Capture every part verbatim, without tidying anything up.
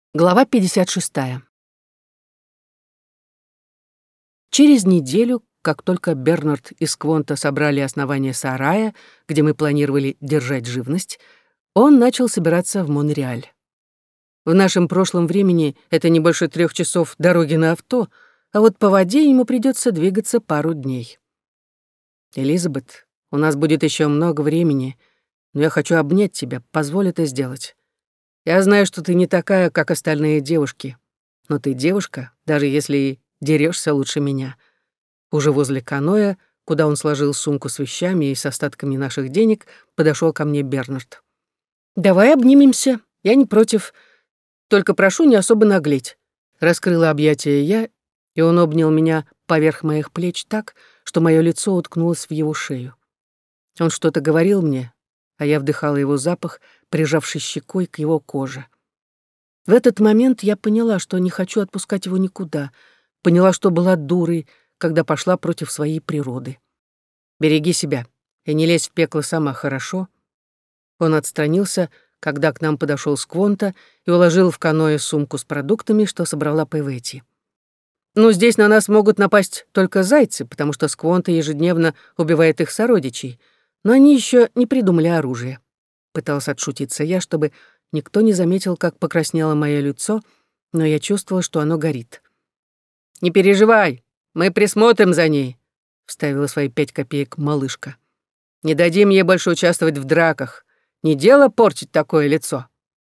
Глава пятьдесят шесть. Через неделю, как только Бернард и Сквонта собрали основание сарая, где мы планировали держать живность, он начал собираться в Монреаль. В нашем прошлом времени это не больше трех часов дороги на авто, а вот по воде ему придется двигаться пару дней. «Элизабет, у нас будет еще много времени, но я хочу обнять тебя, позволь это сделать. Я знаю, что ты не такая, как остальные девушки, но ты девушка, даже если и дерешься лучше меня». Уже возле каноэ, куда он сложил сумку с вещами и с остатками наших денег, подошел ко мне Бернард. «Давай обнимемся, я не против, только прошу не особо наглеть». Раскрыла объятия я, и он обнял меня поверх моих плеч так, что мое лицо уткнулось в его шею. Он что-то говорил мне, а я вдыхала его запах, прижавшись щекой к его коже. В этот момент я поняла, что не хочу отпускать его никуда, поняла, что была дурой, когда пошла против своей природы. «Береги себя и не лезь в пекло сама, хорошо?» Он отстранился, когда к нам подошел Сквонта и уложил в каноэ сумку с продуктами, что собрала Певетти. «Ну, здесь на нас могут напасть только зайцы, потому что Сквонта ежедневно убивает их сородичей, но они еще не придумали оружие». Пыталась отшутиться я, чтобы никто не заметил, как покраснело мое лицо, но я чувствовала, что оно горит. «Не переживай, мы присмотрим за ней», — вставила свои пять копеек малышка. «Не дадим ей больше участвовать в драках. Не дело портить такое лицо».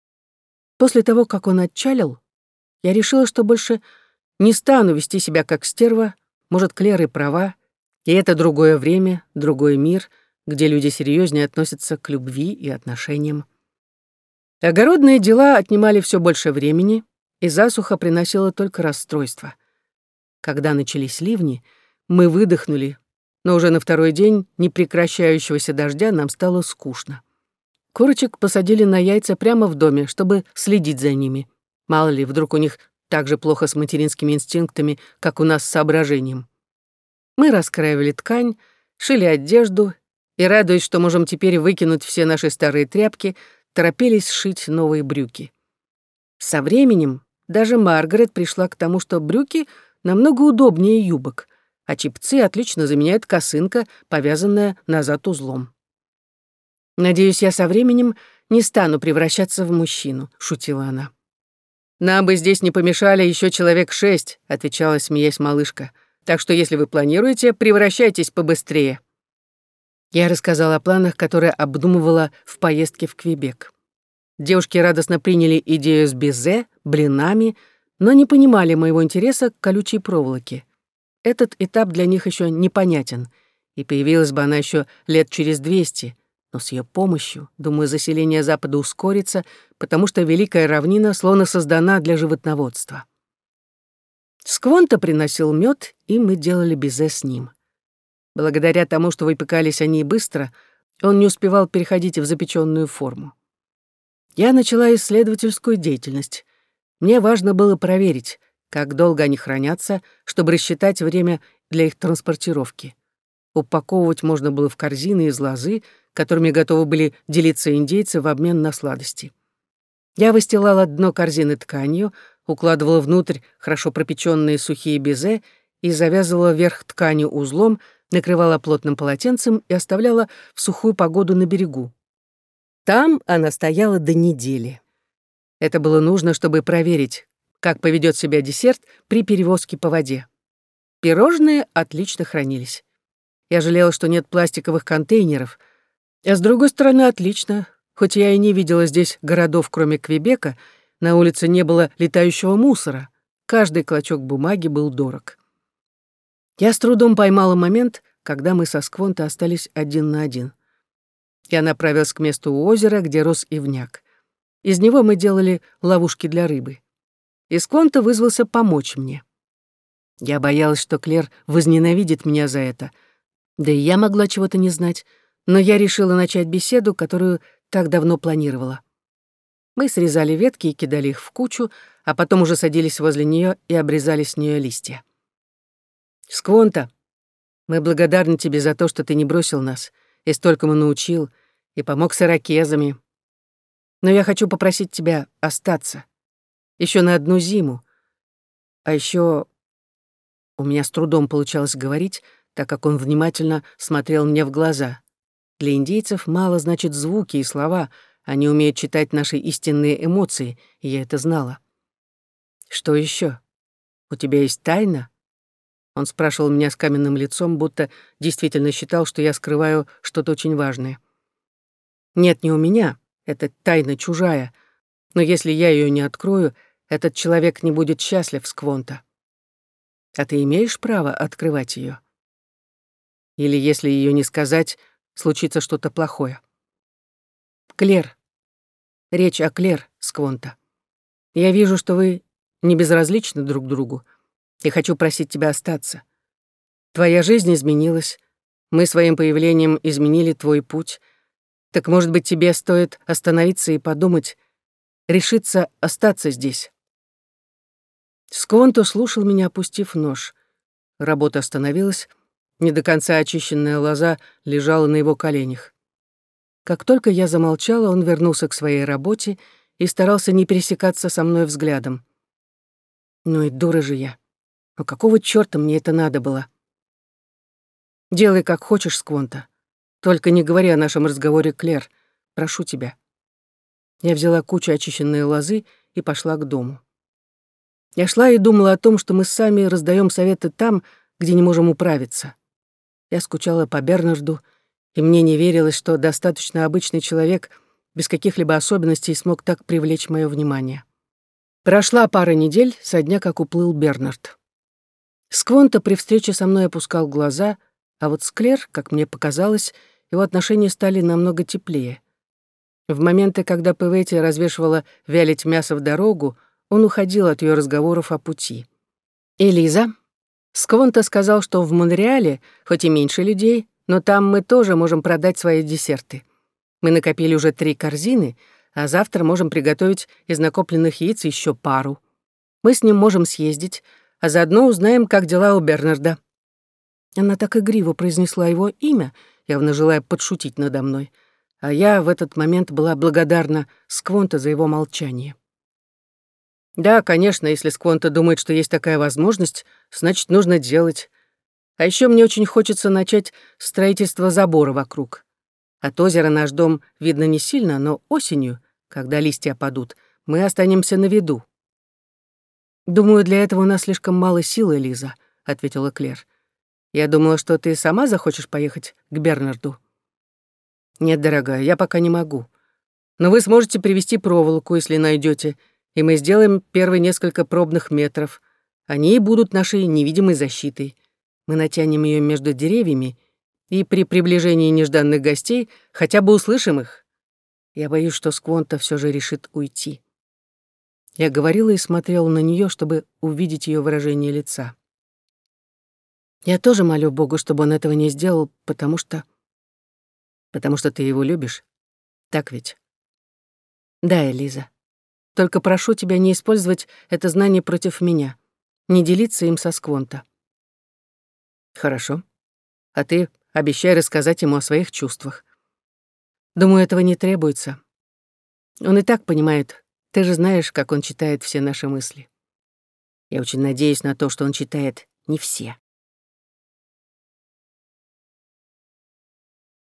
После того, как он отчалил, я решила, что больше не стану вести себя как стерва, может, Клэр и права, и это другое время, другой мир, где люди серьезнее относятся к любви и отношениям. Огородные дела отнимали все больше времени, и засуха приносила только расстройство. Когда начались ливни, мы выдохнули, но уже на второй день непрекращающегося дождя нам стало скучно. Курочек посадили на яйца прямо в доме, чтобы следить за ними. Мало ли, вдруг у них так же плохо с материнскими инстинктами, как у нас с соображением. Мы раскраивали ткань, шили одежду и, радуясь, что можем теперь выкинуть все наши старые тряпки, торопились сшить новые брюки. Со временем даже Маргарет пришла к тому, что брюки намного удобнее юбок, а чепцы отлично заменяет косынка, повязанная назад узлом. «Надеюсь, я со временем не стану превращаться в мужчину», — шутила она. «Нам бы здесь не помешали еще человек шесть», — отвечала, смеясь малышка. «Так что, если вы планируете, превращайтесь побыстрее». Я рассказала о планах, которые обдумывала в поездке в Квебек. Девушки радостно приняли идею с безе, блинами, но не понимали моего интереса к колючей проволоке. Этот этап для них еще непонятен, и появилась бы она еще лет через двести, но с ее помощью, думаю, заселение Запада ускорится, потому что Великая равнина словно создана для животноводства. Сквонта приносил мед, и мы делали безе с ним. Благодаря тому, что выпекались они быстро, он не успевал переходить в запеченную форму. Я начала исследовательскую деятельность. Мне важно было проверить, как долго они хранятся, чтобы рассчитать время для их транспортировки. Упаковывать можно было в корзины из лозы, которыми готовы были делиться индейцы в обмен на сладости. Я выстилала дно корзины тканью, укладывала внутрь хорошо пропеченные сухие безе и завязывала верх тканью узлом, накрывала плотным полотенцем и оставляла в сухую погоду на берегу. Там она стояла до недели. Это было нужно, чтобы проверить, как поведет себя десерт при перевозке по воде. Пирожные отлично хранились. Я жалела, что нет пластиковых контейнеров, а с другой стороны, отлично. Хоть я и не видела здесь городов, кроме Квебека, на улице не было летающего мусора. Каждый клочок бумаги был дорог. Я с трудом поймала момент, когда мы со Сквонтой остались один на один. Я направилась к месту у озера, где рос ивняк. Из него мы делали ловушки для рыбы. И Сквонта вызвался помочь мне. Я боялась, что Клэр возненавидит меня за это. Да и я могла чего-то не знать, но я решила начать беседу, которую так давно планировала. Мы срезали ветки и кидали их в кучу, а потом уже садились возле нее и обрезали с нее листья. «Сквонта, мы благодарны тебе за то, что ты не бросил нас, и столькому научил, и помог с ирокезами. Но я хочу попросить тебя остаться. Еще на одну зиму. А еще у меня с трудом получалось говорить, так как он внимательно смотрел мне в глаза. Для индейцев мало значит звуки и слова, они умеют читать наши истинные эмоции, и я это знала. «Что еще? У тебя есть тайна?» Он спрашивал меня с каменным лицом, будто действительно считал, что я скрываю что-то очень важное. «Нет, не у меня. Это тайна чужая. Но если я ее не открою, этот человек не будет счастлив, Сквонта. А ты имеешь право открывать ее? Или, если ее не сказать, случится что-то плохое?» «Клер. Речь о Клер, Сквонта. Я вижу, что вы не безразличны друг другу. Я хочу просить тебя остаться. Твоя жизнь изменилась. Мы своим появлением изменили твой путь. Так, может быть, тебе стоит остановиться и подумать, решиться остаться здесь?» Сквонто слушал меня, опустив нож. Работа остановилась. Не до конца очищенная лоза лежала на его коленях. Как только я замолчала, он вернулся к своей работе и старался не пересекаться со мной взглядом. Ну и дура же я. Но какого чёрта мне это надо было? «Делай, как хочешь, Сквонта. Только не говори о нашем разговоре, Клер. Прошу тебя». Я взяла кучу очищенной лозы и пошла к дому. Я шла и думала о том, что мы сами раздаём советы там, где не можем управиться. Я скучала по Бернарду, и мне не верилось, что достаточно обычный человек без каких-либо особенностей смог так привлечь моё внимание. Прошла пара недель со дня, как уплыл Бернард. Сквонто при встрече со мной опускал глаза, а вот с Клер, как мне показалось, его отношения стали намного теплее. В моменты, когда Пэветти развешивала вялить мясо в дорогу, он уходил от ее разговоров о пути. «Элиза, Сквонто сказал, что в Монреале, хоть и меньше людей, но там мы тоже можем продать свои десерты. Мы накопили уже три корзины, а завтра можем приготовить из накопленных яиц еще пару. Мы с ним можем съездить, а заодно узнаем, как дела у Бернарда». Она так игриво произнесла его имя, явно желая подшутить надо мной, а я в этот момент была благодарна Сквонто за его молчание. Да, конечно, если Сквонто думает, что есть такая возможность, значит, нужно делать. А еще мне очень хочется начать строительство забора вокруг. От озера наш дом видно не сильно, но осенью, когда листья опадут, мы останемся на виду. «Думаю, для этого у нас слишком мало силы, Лиза», — ответила Клер. «Я думала, что ты сама захочешь поехать к Бернарду». «Нет, дорогая, я пока не могу. Но вы сможете привезти проволоку, если найдете, и мы сделаем первые несколько пробных метров. Они и будут нашей невидимой защитой. Мы натянем ее между деревьями, и при приближении нежданных гостей хотя бы услышим их. Я боюсь, что Сквонто все же решит уйти». Я говорила и смотрела на нее, чтобы увидеть ее выражение лица. Я тоже молю Бога, чтобы он этого не сделал, потому что... Потому что ты его любишь? Так ведь? Да, Элиза. Только прошу тебя не использовать это знание против меня, не делиться им со Сквонто. Хорошо. А ты обещай рассказать ему о своих чувствах. Думаю, этого не требуется. Он и так понимает. Ты же знаешь, как он читает все наши мысли. Я очень надеюсь на то, что он читает не все.